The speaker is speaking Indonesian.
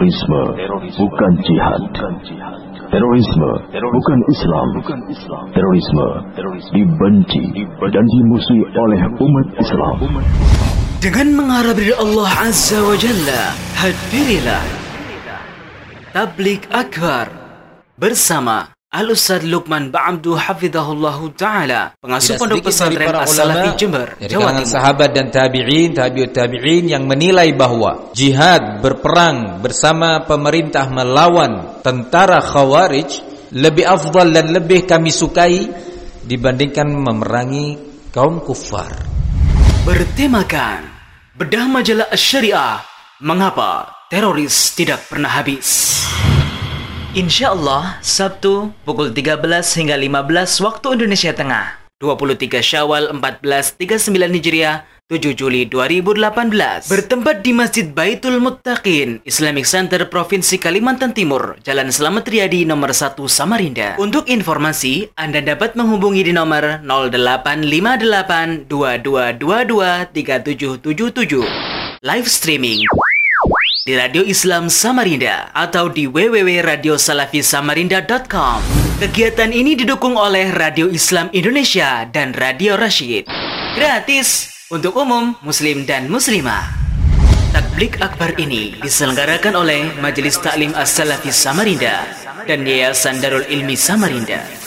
Terorisme bukan jihad. Terorisme bukan Islam. Terorisme dibenci dan dimusuhi oleh umat Islam. Dengan mengharap dari Allah Azza wa Jalla, hadirilah Tabligh Akbar bersama Al-Ustadz Luqman Ba'abdu Hafizahullahu Ta'ala, pengasuh pondok pesantren As-Salafi Jember, Jawa Timur. Sahabat dan tabi'in, tabi'ut tabi'in yang menilai bahwa jihad berperang bersama pemerintah melawan tentara Khawarij lebih afdal dan lebih kami sukai dibandingkan memerangi kaum kufar. Bertemakan bedah majalah Asy-Syariah, mengapa teroris tidak pernah habis. InsyaAllah Sabtu pukul 13 hingga 15 waktu Indonesia Tengah, 23 Syawal 1439 Hijriah, 7 Juli 2018. Bertempat di Masjid Baitul Muttaqin Islamic Center Provinsi Kalimantan Timur, Jalan Slamet Riyadi nomor 1 Samarinda. Untuk informasi, Anda dapat menghubungi di nomor 085822223777. Live streaming di Radio Islam Samarinda atau di www.radiosalafi-samarinda.com. Kegiatan ini didukung oleh Radio Islam Indonesia dan Radio Rasyid. Gratis untuk umum muslim dan muslimah. Tabligh Akbar ini diselenggarakan oleh Majelis Taklim As-Salafi Samarinda dan Yayasan Darul Ilmi Samarinda.